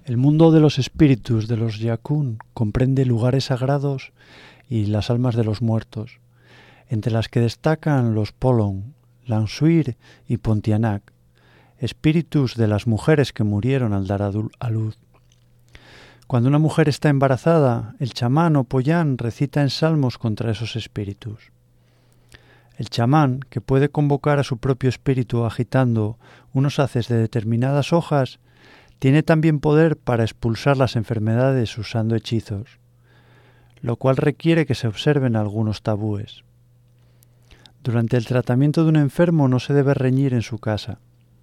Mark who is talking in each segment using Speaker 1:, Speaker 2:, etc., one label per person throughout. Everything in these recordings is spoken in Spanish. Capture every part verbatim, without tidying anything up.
Speaker 1: El mundo de los espíritus de los Yakun comprende lugares sagrados y las almas de los muertos, entre las que destacan los Polong, Lansuir y Pontianak, espíritus de las mujeres que murieron al dar a luz. Cuando una mujer está embarazada, el chamán o pollán recita en salmos contra esos espíritus. El chamán, que puede convocar a su propio espíritu agitando unos haces de determinadas hojas, tiene también poder para expulsar las enfermedades usando hechizos, lo cual requiere que se observen algunos tabúes. Durante el tratamiento de un enfermo no se debe reñir en su casa.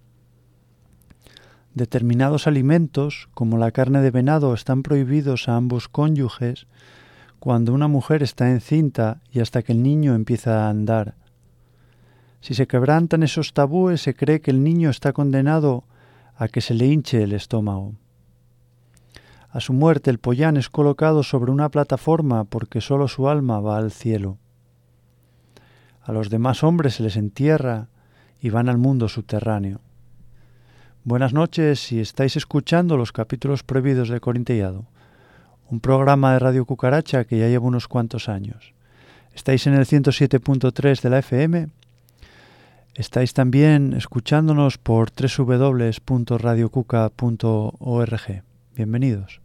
Speaker 1: Determinados alimentos, como la carne de venado, están prohibidos a ambos cónyuges cuando una mujer está encinta y hasta que el niño empieza a andar. Si se quebrantan esos tabúes, se cree que el niño está condenado a que se le hinche el estómago. A su muerte, el pollán es colocado sobre una plataforma porque solo su alma va al cielo. A los demás hombres se les entierra y van al mundo subterráneo. Buenas noches si estáis escuchando los capítulos prohibidos de Corintellado, un programa de Radio Cucaracha que ya lleva unos cuantos años. Estáis en el ciento siete punto tres de la F M. Estáis también escuchándonos por doble u doble u doble u punto radio cuca punto org. Bienvenidos.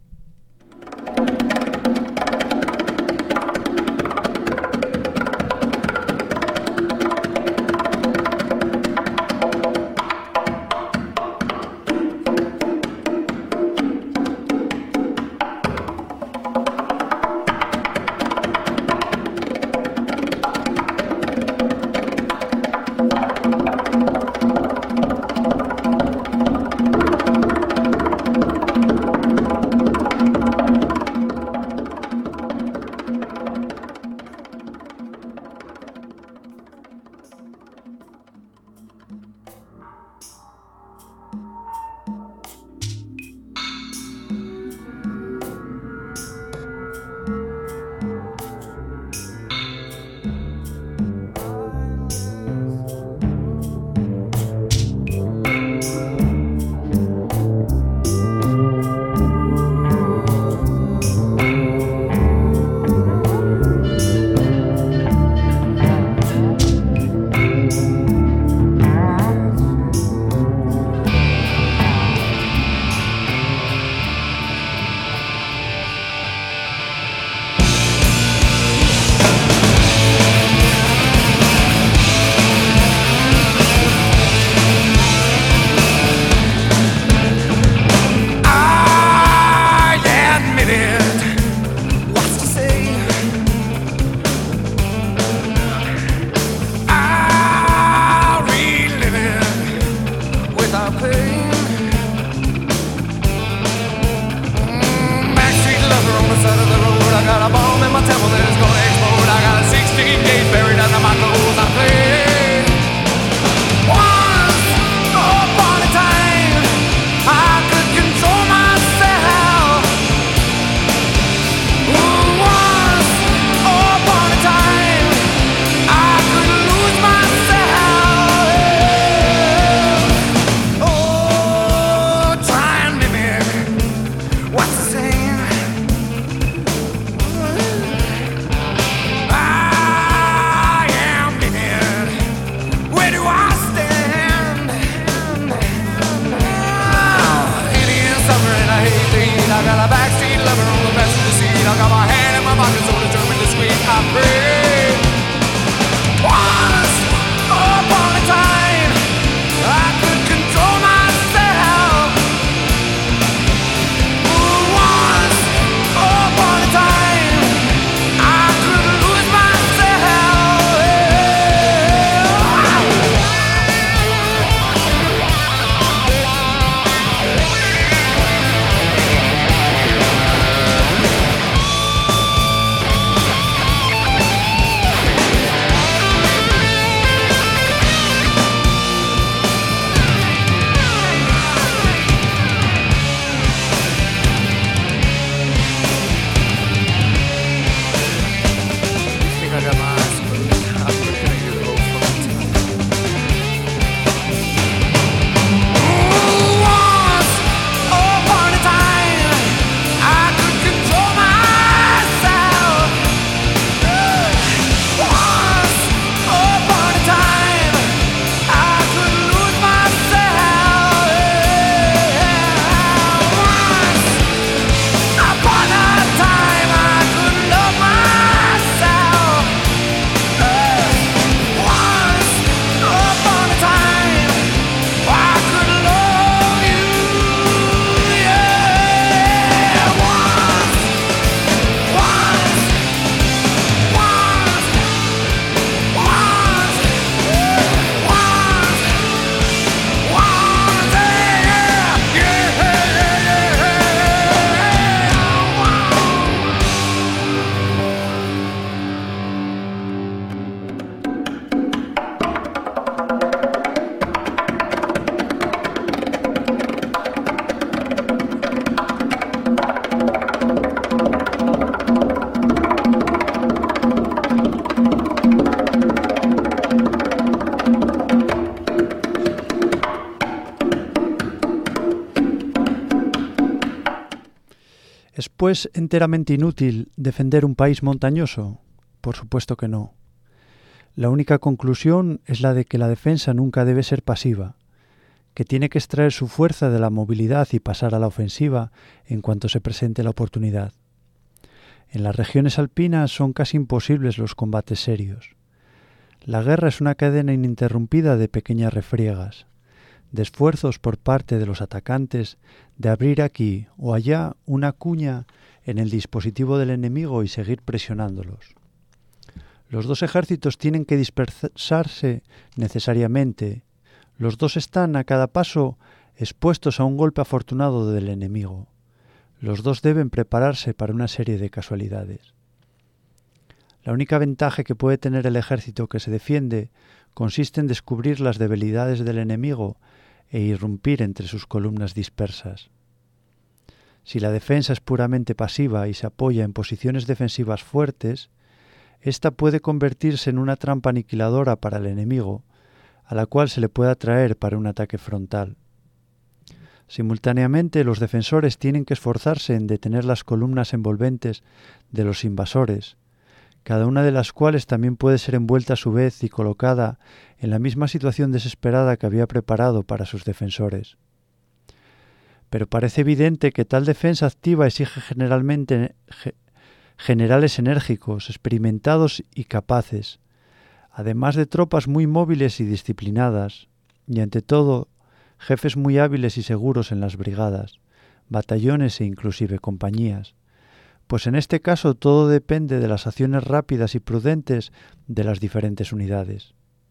Speaker 1: ¿Es pues enteramente inútil defender un país montañoso? Por supuesto que no. La única conclusión es la de que la defensa nunca debe ser pasiva, que tiene que extraer su fuerza de la movilidad y pasar a la ofensiva en cuanto se presente la oportunidad. En las regiones alpinas son casi imposibles los combates serios. La guerra es una cadena ininterrumpida de pequeñas refriegas, de esfuerzos por parte de los atacantes de abrir aquí o allá una cuña en el dispositivo del enemigo y seguir presionándolos. Los dos ejércitos tienen que dispersarse necesariamente. Los dos están a cada paso expuestos a un golpe afortunado del enemigo. Los dos deben prepararse para una serie de casualidades. La única ventaja que puede tener el ejército que se defiende consiste en descubrir las debilidades del enemigo e irrumpir entre sus columnas dispersas. Si la defensa es puramente pasiva y se apoya en posiciones defensivas fuertes, ésta puede convertirse en una trampa aniquiladora para el enemigo, a la cual se le puede atraer para un ataque frontal. Simultáneamente, los defensores tienen que esforzarse en detener las columnas envolventes de los invasores, cada una de las cuales también puede ser envuelta a su vez y colocada en la misma situación desesperada que había preparado para sus defensores. Pero parece evidente que tal defensa activa exige generalmente ge, generales enérgicos, experimentados y capaces, además de tropas muy móviles y disciplinadas, y ante todo, jefes muy hábiles y seguros en las brigadas, batallones e inclusive compañías, pues en este caso todo depende de las acciones rápidas y prudentes de las diferentes unidades.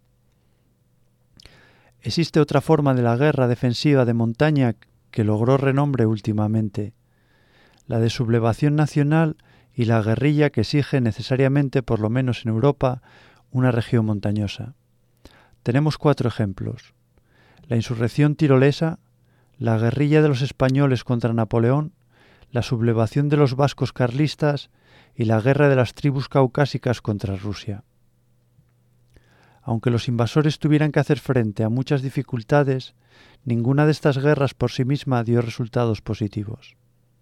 Speaker 1: Existe otra forma de la guerra defensiva de montaña que logró renombre últimamente, la de sublevación nacional y la guerrilla que exige necesariamente, por lo menos en Europa, una región montañosa. Tenemos cuatro ejemplos: la insurrección tirolesa, la guerrilla de los españoles contra Napoleón, la sublevación de los vascos carlistas y la guerra de las tribus caucásicas contra Rusia. Aunque los invasores tuvieran que hacer frente a muchas dificultades, ninguna de estas guerras por sí misma dio resultados positivos.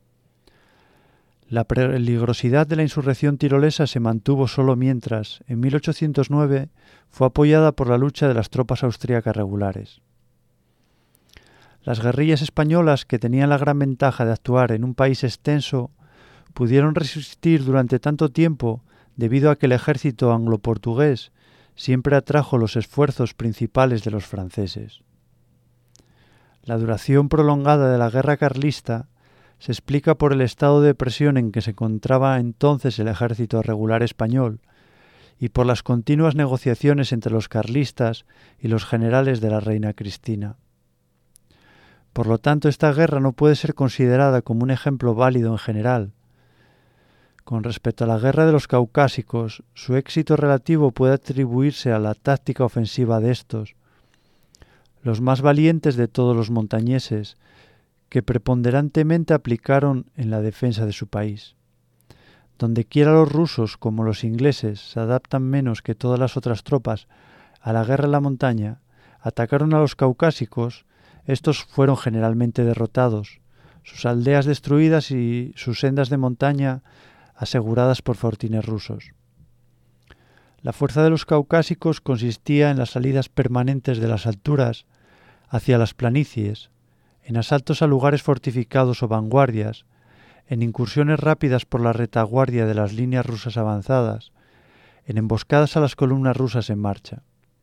Speaker 1: La peligrosidad de la insurrección tirolesa se mantuvo solo mientras, en mil ochocientos nueve, fue apoyada por la lucha de las tropas austríacas regulares. Las guerrillas españolas, que tenían la gran ventaja de actuar en un país extenso, pudieron resistir durante tanto tiempo debido a que el ejército anglo-portugués siempre atrajo los esfuerzos principales de los franceses. La duración prolongada de la guerra carlista se explica por el estado de presión en que se encontraba entonces el ejército regular español y por las continuas negociaciones entre los carlistas y los generales de la reina Cristina. Por lo tanto, esta guerra no puede ser considerada como un ejemplo válido en general. Con respecto a la guerra de los caucásicos, su éxito relativo puede atribuirse a la táctica ofensiva de estos, los más valientes de todos los montañeses, que preponderantemente aplicaron en la defensa de su país. Dondequiera los rusos como los ingleses se adaptan menos que todas las otras tropas a la guerra en la montaña, atacaron a los caucásicos. Estos fueron generalmente derrotados, sus aldeas destruidas y sus sendas de montaña aseguradas por fortines rusos. La fuerza de los caucásicos consistía en las salidas permanentes de las alturas hacia las planicies, en asaltos a lugares fortificados o vanguardias, en incursiones rápidas por la retaguardia de las líneas rusas avanzadas, en emboscadas a las columnas rusas en marcha.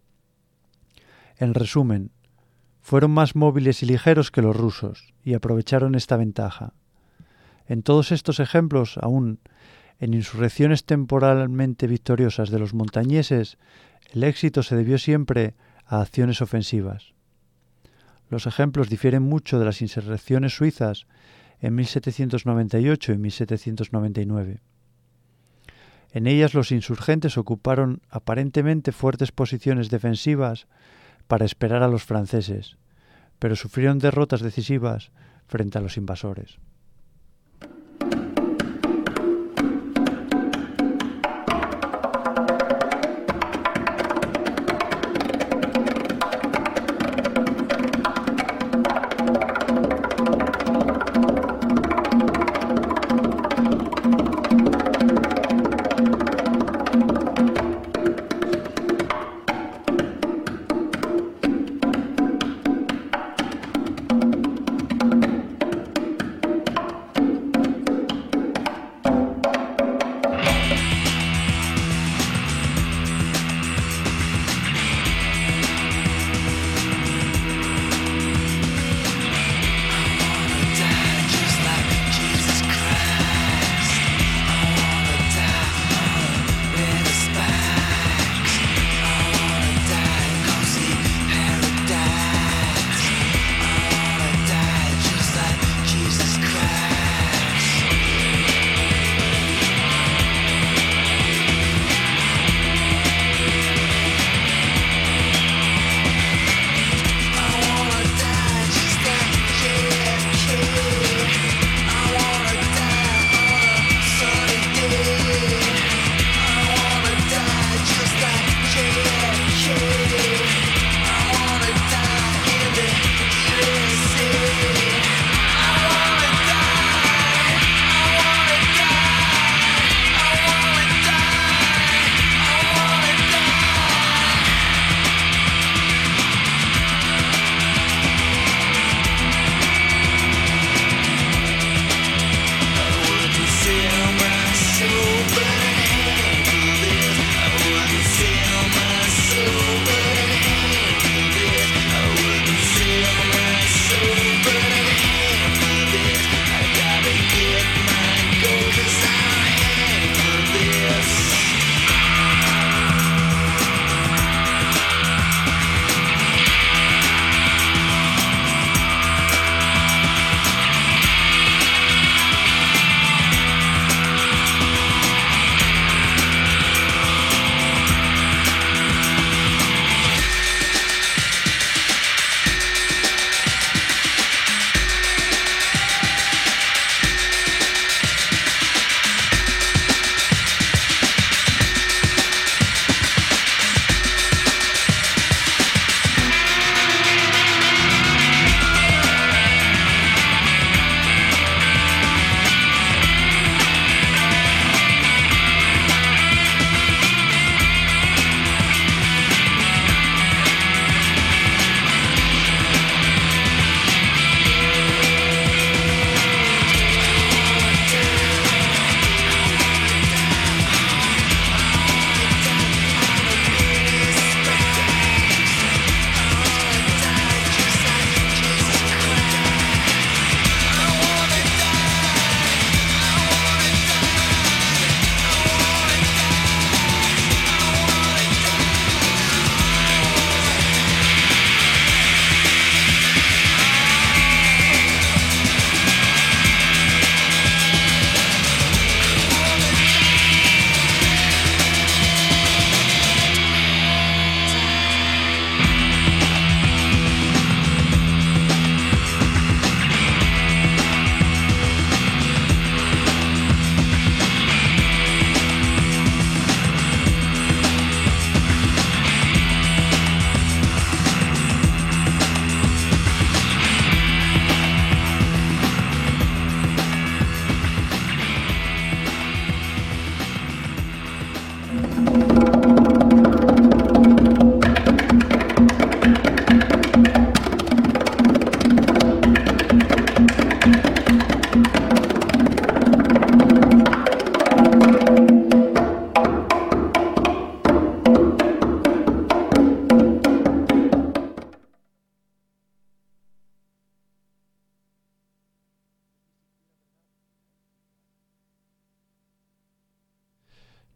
Speaker 1: En resumen, fueron más móviles y ligeros que los rusos, y aprovecharon esta ventaja. En todos estos ejemplos, aún en insurrecciones temporalmente victoriosas de los montañeses, el éxito se debió siempre a acciones ofensivas. Los ejemplos difieren mucho de las insurrecciones suizas en mil setecientos noventa y ocho y mil setecientos noventa y nueve. En ellas los insurgentes ocuparon aparentemente fuertes posiciones defensivas para esperar a los franceses, pero sufrieron derrotas decisivas frente a los invasores.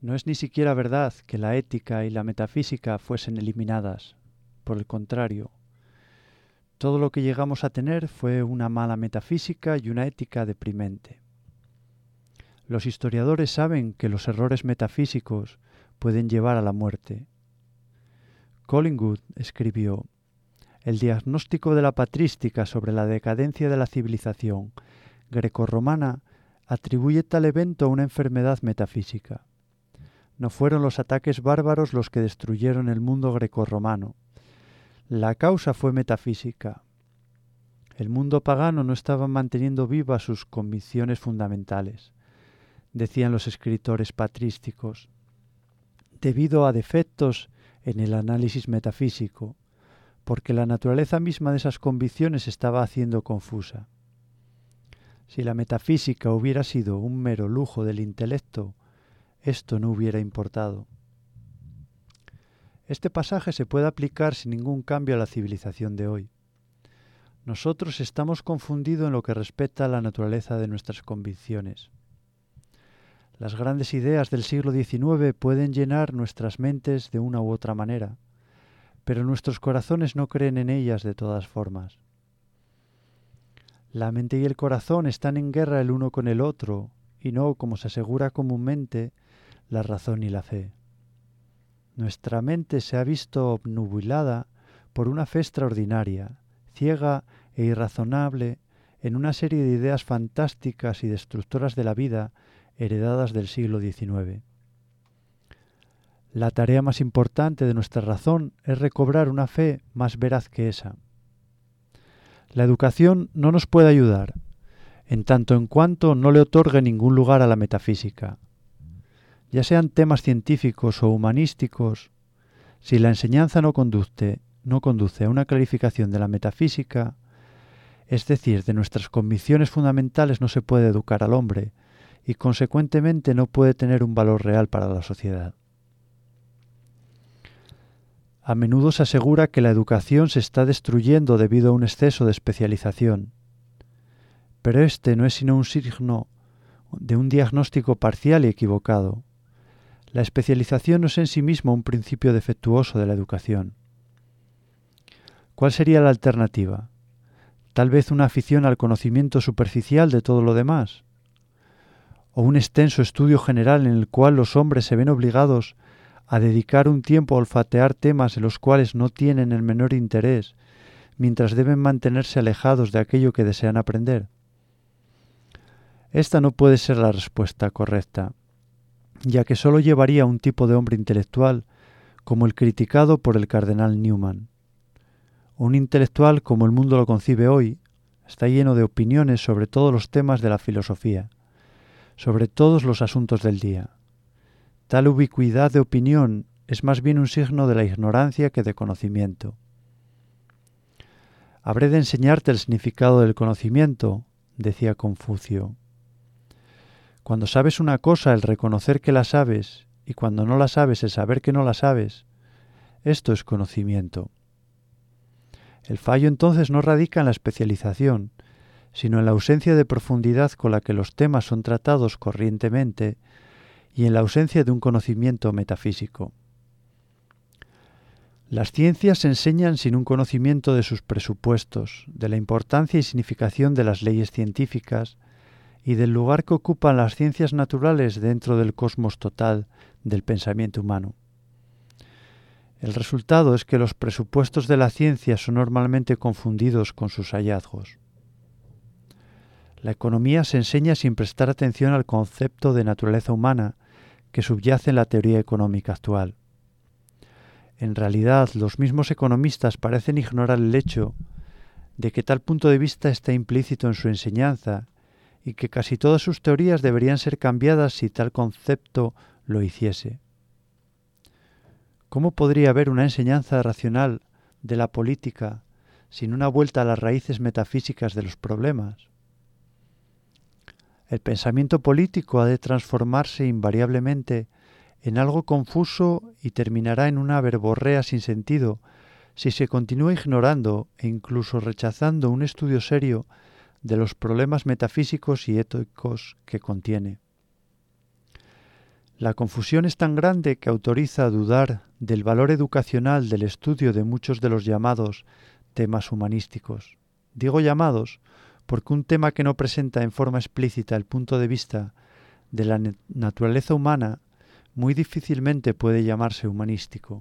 Speaker 1: No es ni siquiera verdad que la ética y la metafísica fuesen eliminadas. Por el contrario, todo lo que llegamos a tener fue una mala metafísica y una ética deprimente. Los historiadores saben que los errores metafísicos pueden llevar a la muerte. Collingwood escribió: el diagnóstico de la patrística sobre la decadencia de la civilización grecorromana atribuye tal evento a una enfermedad metafísica. No fueron los ataques bárbaros los que destruyeron el mundo grecorromano. La causa fue metafísica. El mundo pagano no estaba manteniendo vivas sus convicciones fundamentales, decían los escritores patrísticos, debido a defectos en el análisis metafísico, porque la naturaleza misma de esas convicciones se estaba haciendo confusa. Si la metafísica hubiera sido un mero lujo del intelecto, esto no hubiera importado. Este pasaje se puede aplicar sin ningún cambio a la civilización de hoy. Nosotros estamos confundidos en lo que respecta a la naturaleza de nuestras convicciones. Las grandes ideas del siglo diecinueve pueden llenar nuestras mentes de una u otra manera, pero nuestros corazones no creen en ellas de todas formas. La mente y el corazón están en guerra el uno con el otro, y no, como se asegura comúnmente, la razón y la fe. Nuestra mente se ha visto obnubilada por una fe extraordinaria, ciega e irrazonable en una serie de ideas fantásticas y destructoras de la vida heredadas del siglo diecinueve. La tarea más importante de nuestra razón es recobrar una fe más veraz que esa. La educación no nos puede ayudar, en tanto en cuanto no le otorgue ningún lugar a la metafísica. Ya sean temas científicos o humanísticos, si la enseñanza no conduce, no conduce a una clarificación de la metafísica, es decir, de nuestras convicciones fundamentales, no se puede educar al hombre y consecuentemente no puede tener un valor real para la sociedad. A menudo se asegura que la educación se está destruyendo debido a un exceso de especialización, pero este no es sino un signo de un diagnóstico parcial y equivocado. La especialización no es en sí mismo un principio defectuoso de la educación. ¿Cuál sería la alternativa? ¿Tal vez una afición al conocimiento superficial de todo lo demás? ¿O un extenso estudio general en el cual los hombres se ven obligados a dedicar un tiempo a olfatear temas en los cuales no tienen el menor interés, mientras deben mantenerse alejados de aquello que desean aprender? Esta no puede ser la respuesta correcta, ya que sólo llevaría a un tipo de hombre intelectual como el criticado por el cardenal Newman. Un intelectual como el mundo lo concibe hoy está lleno de opiniones sobre todos los temas de la filosofía, sobre todos los asuntos del día. Tal ubicuidad de opinión es más bien un signo de la ignorancia que de conocimiento. Habré de enseñarte el significado del conocimiento, decía Confucio. Cuando sabes una cosa, el reconocer que la sabes, y cuando no la sabes, el saber que no la sabes, esto es conocimiento. El fallo entonces no radica en la especialización, sino en la ausencia de profundidad con la que los temas son tratados corrientemente y en la ausencia de un conocimiento metafísico. Las ciencias se enseñan sin un conocimiento de sus presupuestos, de la importancia y significación de las leyes científicas y del lugar que ocupan las ciencias naturales dentro del cosmos total del pensamiento humano. El resultado es que los presupuestos de la ciencia son normalmente confundidos con sus hallazgos. La economía se enseña sin prestar atención al concepto de naturaleza humana que subyace en la teoría económica actual. En realidad, los mismos economistas parecen ignorar el hecho de que tal punto de vista está implícito en su enseñanza y que casi todas sus teorías deberían ser cambiadas si tal concepto lo hiciese. ¿Cómo podría haber una enseñanza racional de la política sin una vuelta a las raíces metafísicas de los problemas? El pensamiento político ha de transformarse invariablemente en algo confuso y terminará en una verborrea sin sentido si se continúa ignorando e incluso rechazando un estudio serio de los problemas metafísicos y éticos que contiene. La confusión es tan grande que autoriza a dudar del valor educacional del estudio de muchos de los llamados temas humanísticos. Digo llamados porque un tema que no presenta en forma explícita el punto de vista de la naturaleza humana muy difícilmente puede llamarse humanístico.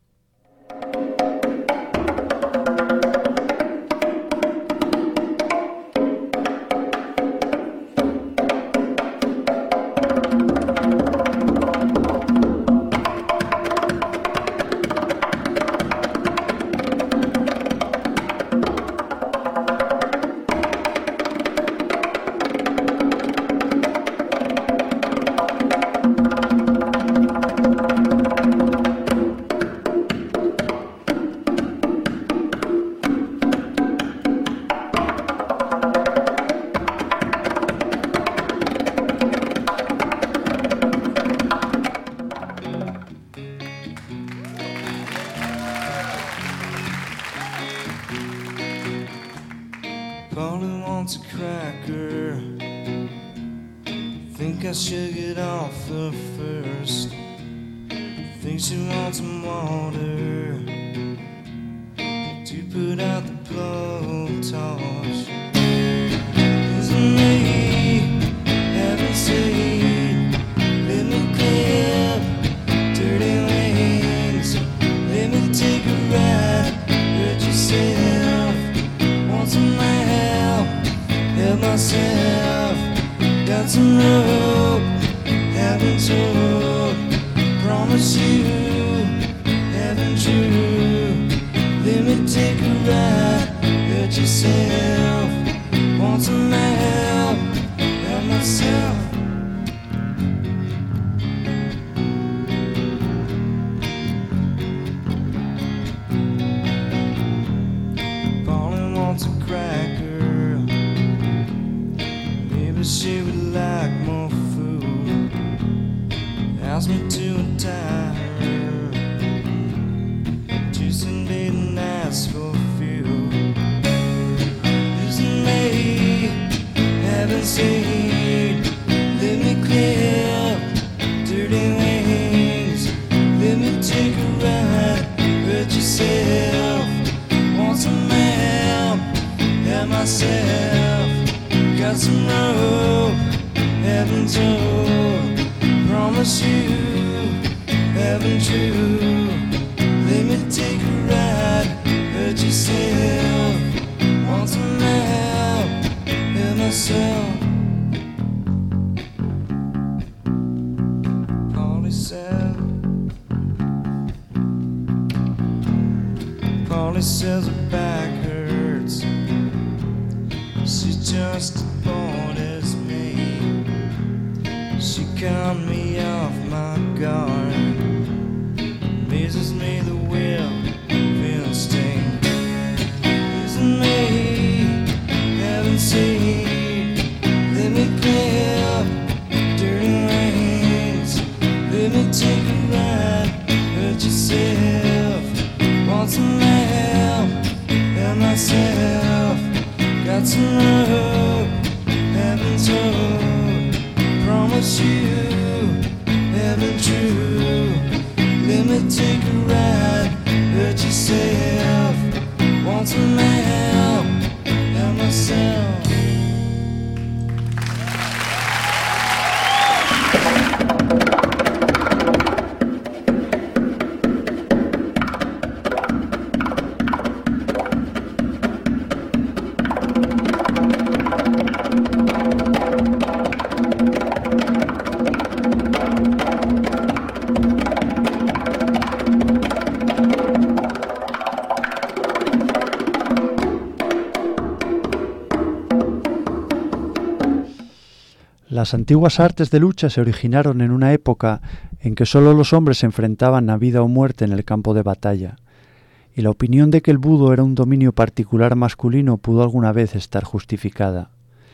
Speaker 1: Las antiguas artes de lucha se originaron en una época en que solo los hombres se enfrentaban a vida o muerte en el campo de batalla, y la opinión de que el budo era un dominio particular masculino pudo alguna vez estar justificada.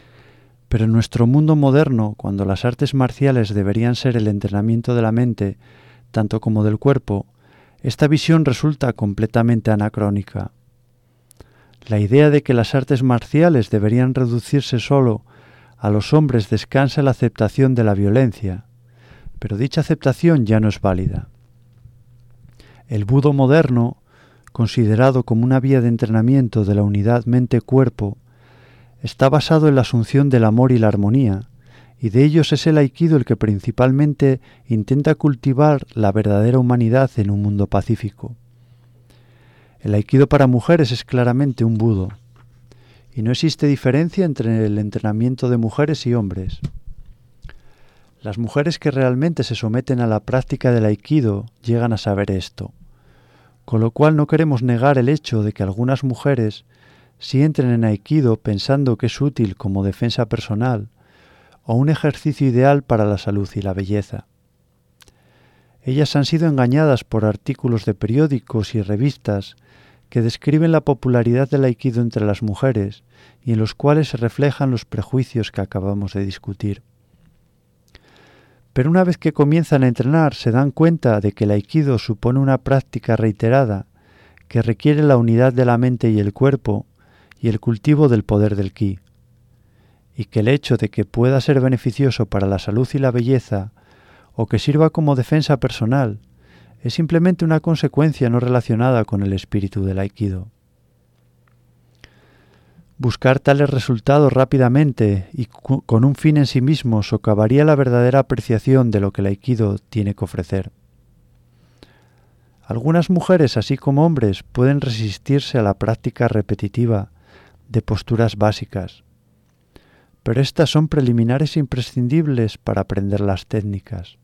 Speaker 1: Pero en nuestro mundo moderno, cuando las artes marciales deberían ser el entrenamiento de la mente, tanto como del cuerpo, esta visión resulta completamente anacrónica. La idea de que las artes marciales deberían reducirse solo a los hombres descansa en la aceptación de la violencia, pero dicha aceptación ya no es válida. El Budo moderno, considerado como una vía de entrenamiento de la unidad mente-cuerpo, está basado en la asunción del amor y la armonía, y de ellos es el Aikido el que principalmente intenta cultivar la verdadera humanidad en un mundo pacífico. El Aikido para mujeres es claramente un Budo, y no existe diferencia entre el entrenamiento de mujeres y hombres. Las mujeres que realmente se someten a la práctica del Aikido llegan a saber esto, con lo cual no queremos negar el hecho de que algunas mujeres sí entren en Aikido pensando que es útil como defensa personal o un ejercicio ideal para la salud y la belleza. Ellas han sido engañadas por artículos de periódicos y revistas que describen la popularidad del Aikido entre las mujeres y en los cuales se reflejan los prejuicios que acabamos de discutir. Pero una vez que comienzan a entrenar se dan cuenta de que el Aikido supone una práctica reiterada que requiere la unidad de la mente y el cuerpo y el cultivo del poder del ki, y que el hecho de que pueda ser beneficioso para la salud y la belleza o que sirva como defensa personal es simplemente una consecuencia no relacionada con el espíritu del Aikido. Buscar tales resultados rápidamente y cu- con un fin en sí mismo socavaría la verdadera apreciación de lo que el Aikido tiene que ofrecer. Algunas mujeres, así como hombres, pueden resistirse a la práctica repetitiva de posturas básicas, pero estas son preliminares e imprescindibles para aprender las técnicas.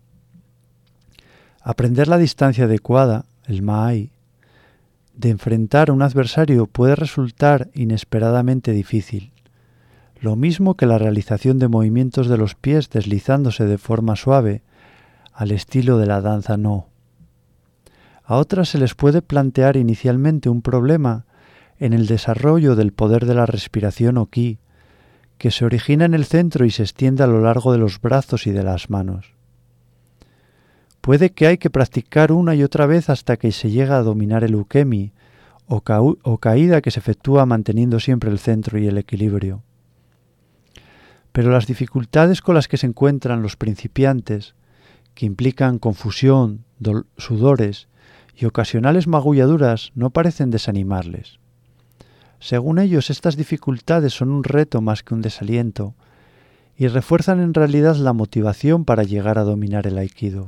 Speaker 1: Aprender la distancia adecuada, el Ma'ai, de enfrentar a un adversario puede resultar inesperadamente difícil, lo mismo que la realización de movimientos de los pies deslizándose de forma suave al estilo de la danza no. A otras se les puede plantear inicialmente un problema en el desarrollo del poder de la respiración o ki, que se origina en el centro y se extiende a lo largo de los brazos y de las manos. Puede que hay que practicar una y otra vez hasta que se llega a dominar el ukemi, o, ca- o caída que se efectúa manteniendo siempre el centro y el equilibrio. Pero las dificultades con las que se encuentran los principiantes, que implican confusión, dol- sudores y ocasionales magulladuras, no parecen desanimarles. Según ellos, estas dificultades son un reto más que un desaliento, y refuerzan en realidad la motivación para llegar a dominar el Aikido.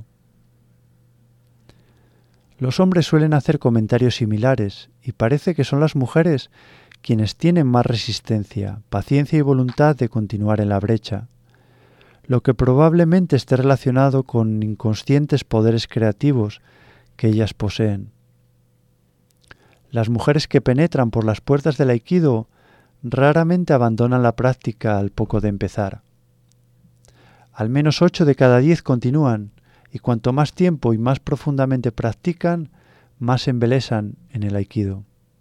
Speaker 1: Los hombres suelen hacer comentarios similares, y parece que son las mujeres quienes tienen más resistencia, paciencia y voluntad de continuar en la brecha, lo que probablemente esté relacionado con inconscientes poderes creativos que ellas poseen. Las mujeres que penetran por las puertas del Aikido raramente abandonan la práctica al poco de empezar. Al menos ocho de cada diez continúan, y cuanto más tiempo y más profundamente practican, más se embelesan en el Aikido.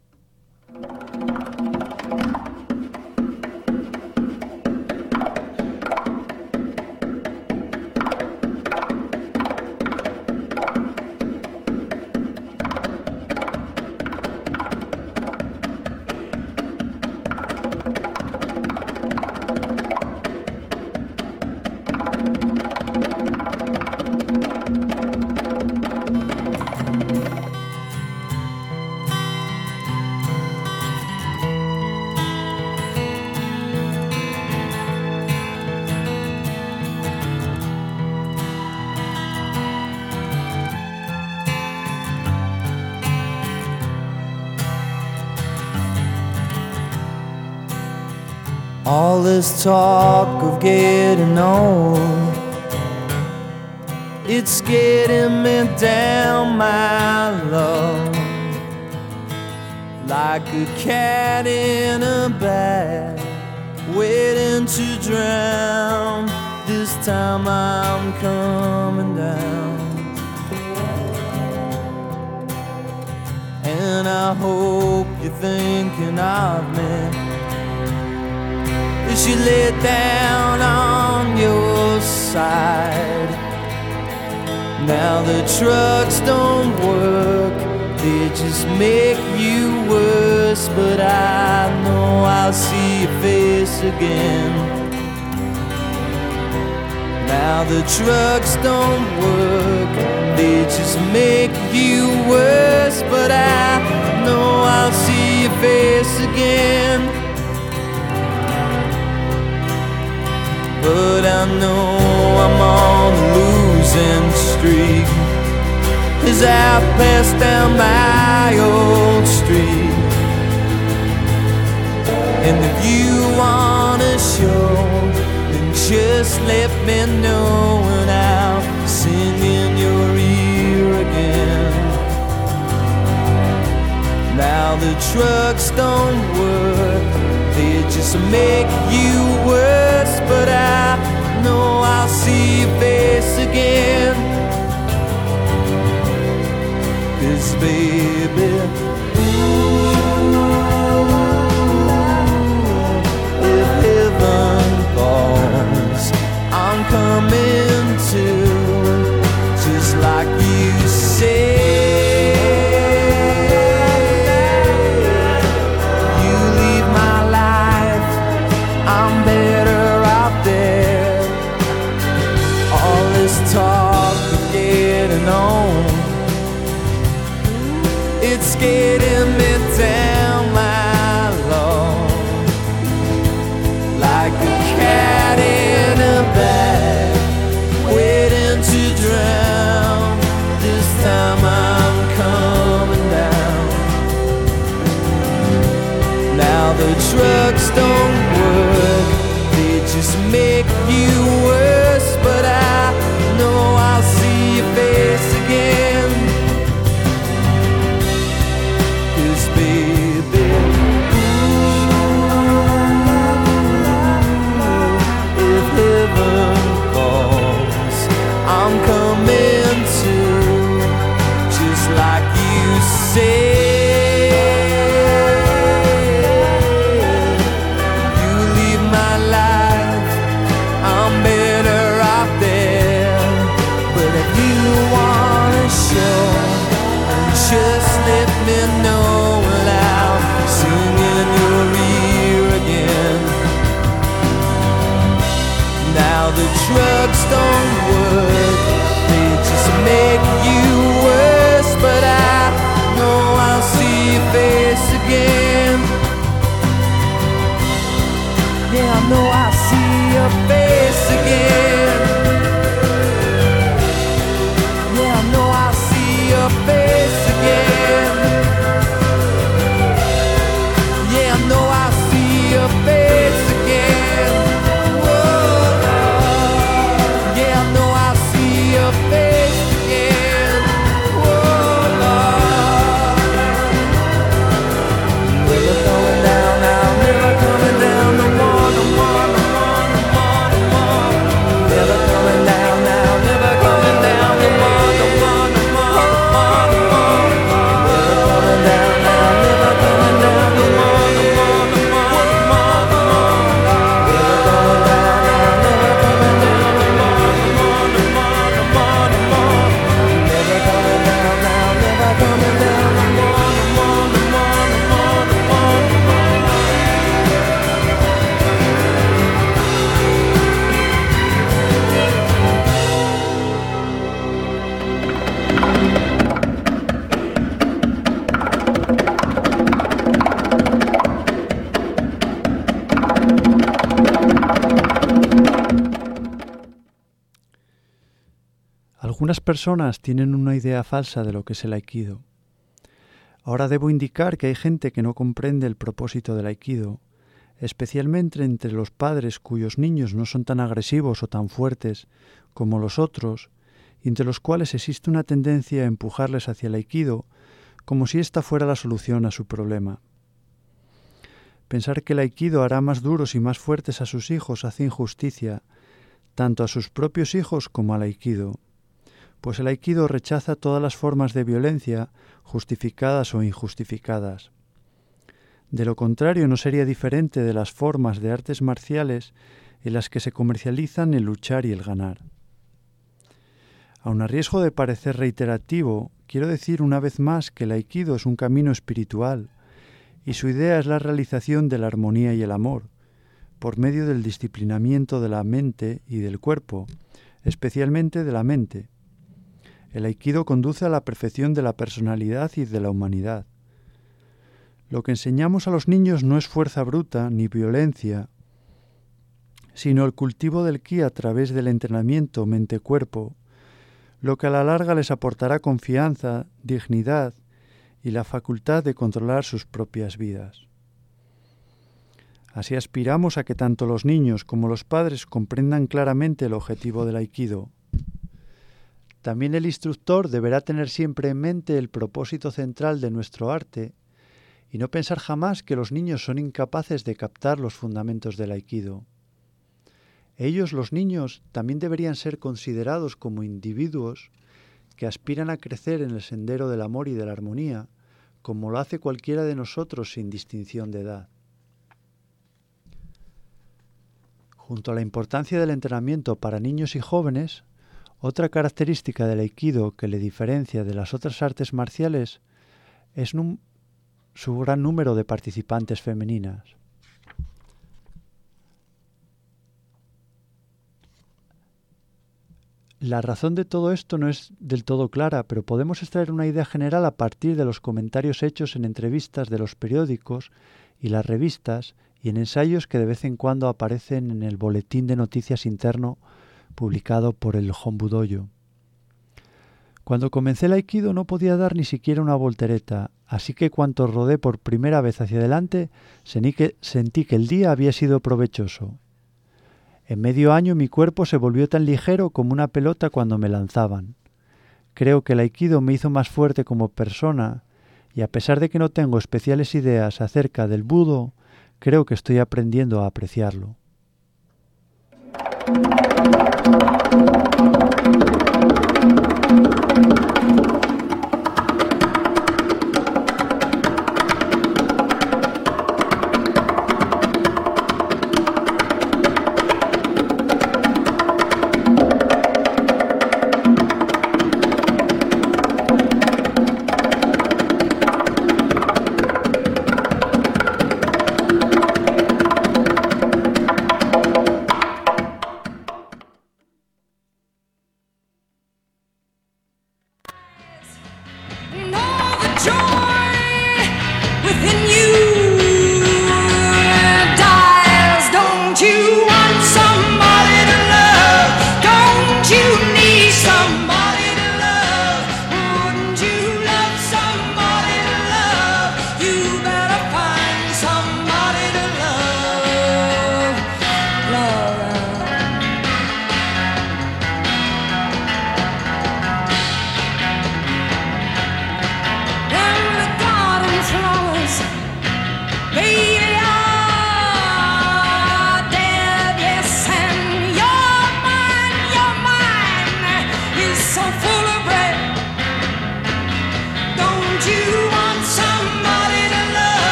Speaker 2: All this talk of getting old, it's getting me down, my love, like a cat in a bag, waiting to drown. This time I'm coming down, and I hope you're thinking of me as you lay down on your side. Now the drugs don't work, they just make you worse, but I know I'll see your face again. Now the drugs don't work, they just make you worse. But I know I'll see your face again. But I know I'm on a losing streak as I pass down my old street. And if you wanna show, just let me know and I'll sing in your ear again. Now the drugs don't work, they just make you worse. But I know I'll see your face again. 'Cause baby, ooh, if heaven falls, I'm coming to, just like you say. You leave my life, I'm better out there. All this talk of getting on, it's getting me down my lawn, like a cat in a bag, waiting to drown. This time I'm coming down. Now the drugs don't work, they just make you worse. But I know I'll see your face again. 'Cause baby, heaven falls, I'm coming to, just like you say. You leave my life, I'm better out there. But if you wanna show, just let me know and I'll sing in your ear again. Now the drugs don't work, they just make you worse. But I know I'll see your face again. Yeah, I know I'll see your face again. Yeah, I know I'll see your face again. Yeah, I know I'll see your face again. Face again. Whoa, Lord. Never going down now, never coming down no more, no more, no more, no more, no more. Never coming down now, never coming down no more, no more, no more, no more, no more. Never coming down now, never coming down no more, no more, no more, no more, no more. Never going down now, never coming down no more, no more, no more, no more. Never coming down now, never coming down no more, no more, no more, no more, no more, no more.
Speaker 1: Algunas personas tienen una idea falsa de lo que es el aikido. Ahora debo indicar que hay gente que no comprende el propósito del aikido, especialmente entre los padres cuyos niños no son tan agresivos o tan fuertes como los otros, y entre los cuales existe una tendencia a empujarles hacia el aikido como si ésta fuera la solución a su problema. Pensar que el aikido hará más duros y más fuertes a sus hijos hace injusticia, tanto a sus propios hijos como al aikido, pues el aikido rechaza todas las formas de violencia, justificadas o injustificadas. De lo contrario, no sería diferente de las formas de artes marciales en las que se comercializan el luchar y el ganar. Aun a riesgo de parecer reiterativo, quiero decir una vez más que el aikido es un camino espiritual y su idea es la realización de la armonía y el amor, por medio del disciplinamiento de la mente y del cuerpo, especialmente de la mente. El aikido conduce a la perfección de la personalidad y de la humanidad. Lo que enseñamos a los niños no es fuerza bruta ni violencia, sino el cultivo del ki a través del entrenamiento mente-cuerpo, lo que a la larga les aportará confianza, dignidad y la facultad de controlar sus propias vidas. Así aspiramos a que tanto los niños como los padres comprendan claramente el objetivo del aikido. También el instructor deberá tener siempre en mente el propósito central de nuestro arte y no pensar jamás que los niños son incapaces de captar los fundamentos del aikido. Ellos, los niños, también deberían ser considerados como individuos que aspiran a crecer en el sendero del amor y de la armonía, como lo hace cualquiera de nosotros sin distinción de edad. Junto a la importancia del entrenamiento para niños y jóvenes, otra característica del aikido que le diferencia de las otras artes marciales es num- su gran número de participantes femeninas. La razón de todo esto no es del todo clara, pero podemos extraer una idea general a partir de los comentarios hechos en entrevistas de los periódicos y las revistas y en ensayos que de vez en cuando aparecen en el boletín de noticias interno publicado por el Honbu-dojo. Cuando comencé el aikido no podía dar ni siquiera una voltereta, así que cuando rodé por primera vez hacia adelante sentí que, sentí que el día había sido provechoso. En medio año mi cuerpo se volvió tan ligero como una pelota cuando me lanzaban. Creo que el aikido me hizo más fuerte como persona y a pesar de que no tengo especiales ideas acerca del budo, creo que estoy aprendiendo a apreciarlo.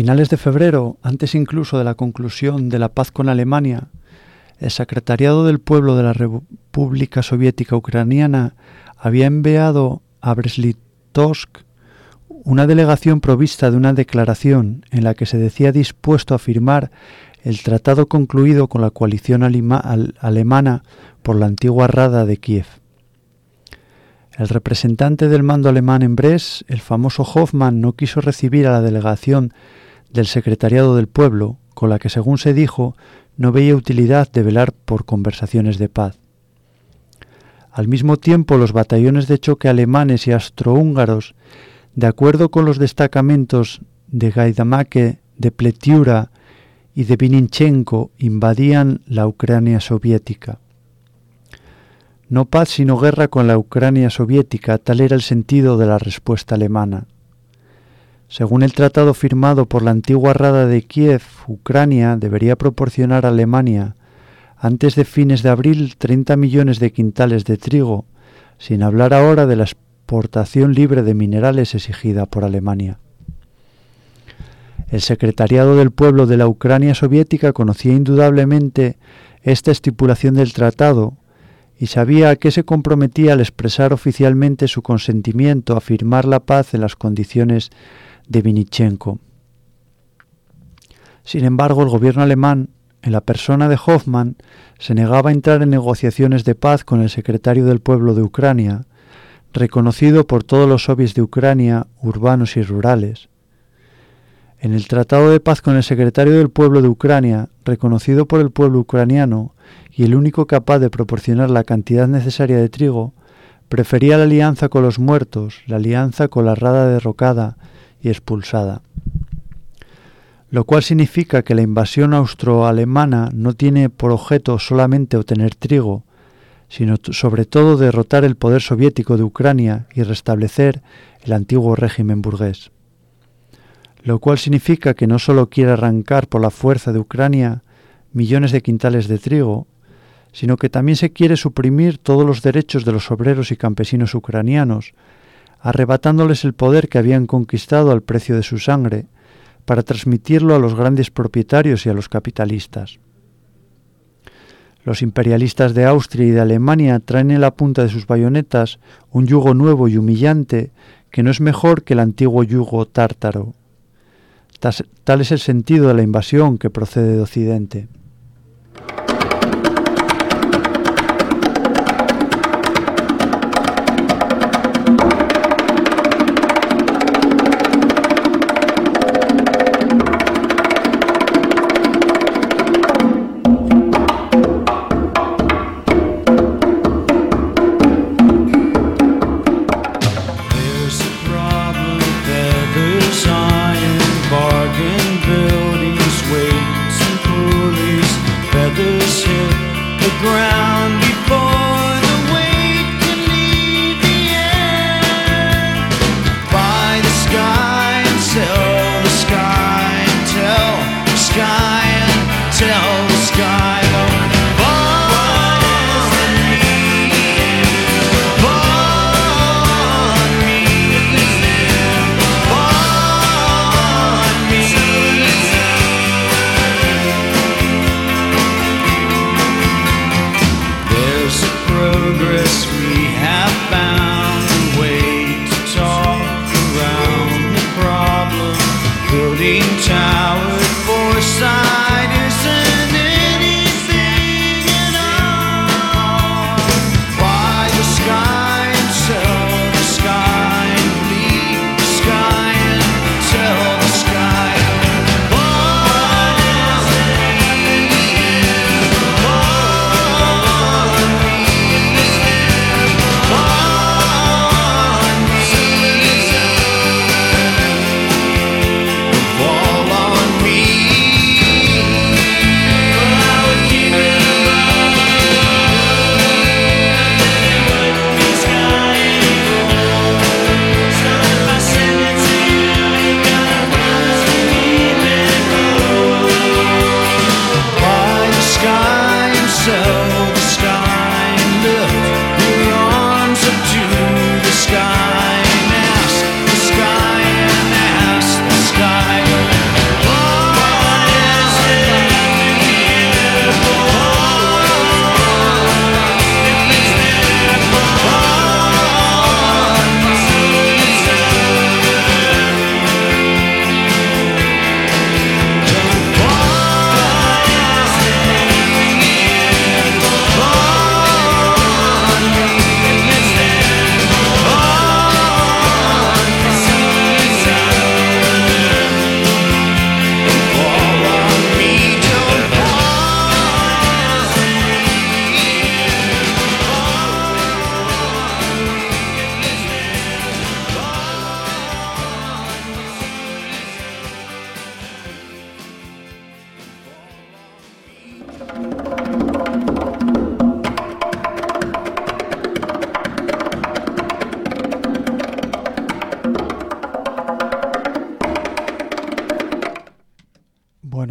Speaker 1: finales de febrero, antes incluso de la conclusión de la paz con Alemania, el Secretariado del Pueblo de la República Soviética Ucraniana había enviado a Brest-Litovsk una delegación provista de una declaración en la que se decía dispuesto a firmar el tratado concluido con la coalición alima, al, alemana por la antigua Rada de Kiev. El representante del mando alemán en Brest, el famoso Hoffmann, no quiso recibir a la delegación del Secretariado del Pueblo, con la que, según se dijo, no veía utilidad de velar por conversaciones de paz. Al mismo tiempo, los batallones de choque alemanes y austrohúngaros, de acuerdo con los destacamentos de Gaidamaque, de Pletiura y de Vininchenko, invadían la Ucrania soviética. No paz sino guerra con la Ucrania soviética, tal era el sentido de la respuesta alemana. Según el tratado firmado por la antigua Rada de Kiev, Ucrania debería proporcionar a Alemania, antes de fines de abril, treinta millones de quintales de trigo, sin hablar ahora de la exportación libre de minerales exigida por Alemania. El Secretariado del Pueblo de la Ucrania soviética conocía indudablemente esta estipulación del tratado y sabía a qué se comprometía al expresar oficialmente su consentimiento a firmar la paz en las condiciones de Vininchenko. Sin embargo, el gobierno alemán, en la persona de Hoffmann, se negaba a entrar en negociaciones de paz con el secretario del Pueblo de Ucrania, reconocido por todos los soviets de Ucrania, urbanos y rurales. En el tratado de paz con el secretario del Pueblo de Ucrania, reconocido por el pueblo ucraniano y el único capaz de proporcionar la cantidad necesaria de trigo, prefería la alianza con los muertos, la alianza con la Rada derrocada y expulsada. Lo cual significa que la invasión austroalemana no tiene por objeto solamente obtener trigo, sino sobre todo derrotar el poder soviético de Ucrania y restablecer el antiguo régimen burgués. Lo cual significa que no solo quiere arrancar por la fuerza de Ucrania millones de quintales de trigo, sino que también se quiere suprimir todos los derechos de los obreros y campesinos ucranianos, arrebatándoles el poder que habían conquistado al precio de su sangre, para transmitirlo a los grandes propietarios y a los capitalistas. Los imperialistas de Austria y de Alemania traen en la punta de sus bayonetas un yugo nuevo y humillante que no es mejor que el antiguo yugo tártaro. Tal es el sentido de la invasión que procede de Occidente.
Speaker 2: Bargain buildings, weights and pulleys.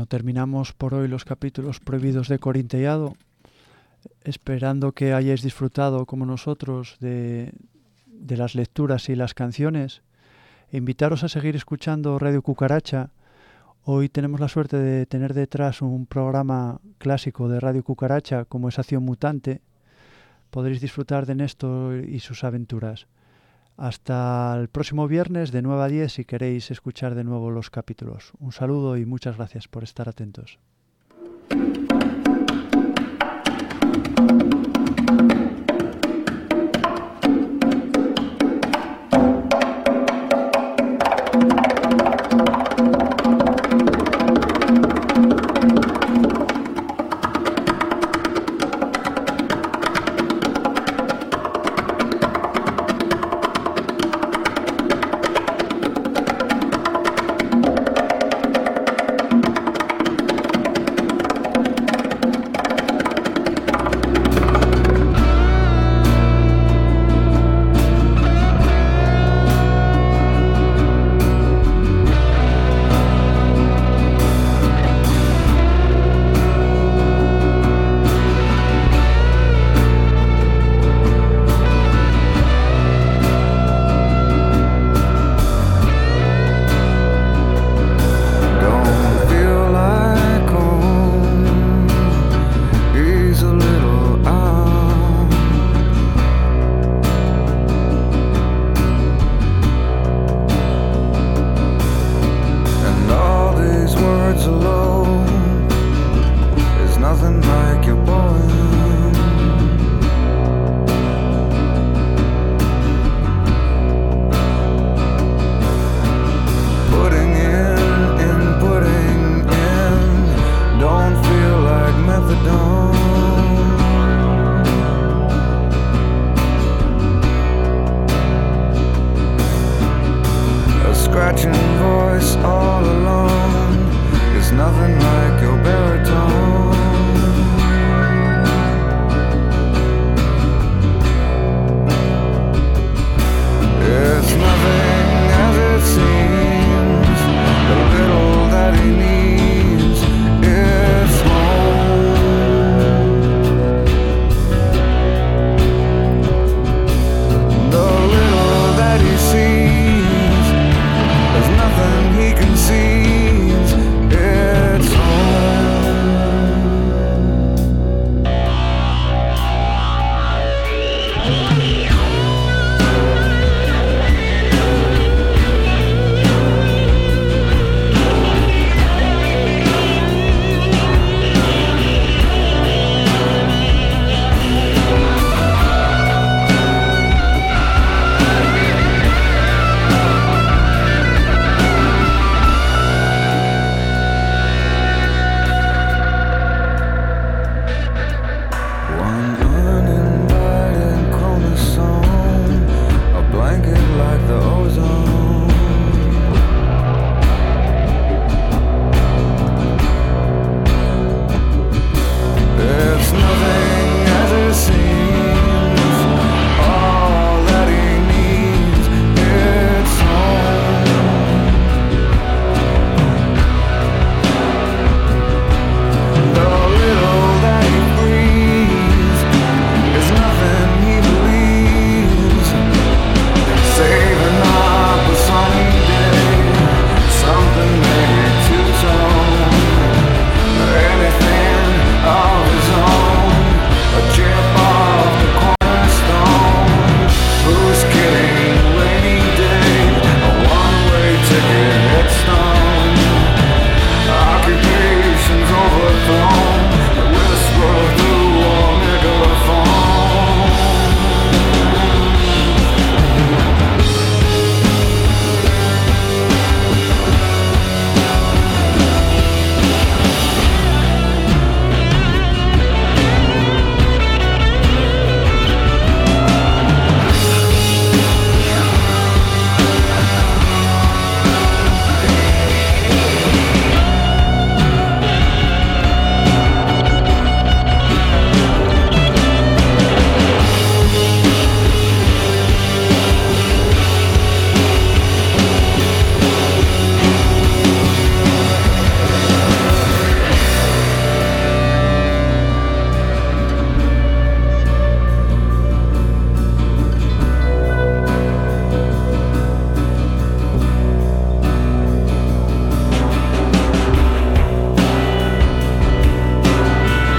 Speaker 1: terminamos por hoy los capítulos prohibidos de Corinteado, esperando que hayáis disfrutado como nosotros de, de las lecturas y las canciones. E invitaros a seguir escuchando Radio Cucaracha. Hoy tenemos la suerte de tener detrás un programa clásico de Radio Cucaracha como es Acción Mutante. Podréis disfrutar de Néstor y sus aventuras. Hasta el próximo viernes de nueve a diez si queréis escuchar de nuevo los capítulos. Un saludo y muchas gracias por estar atentos.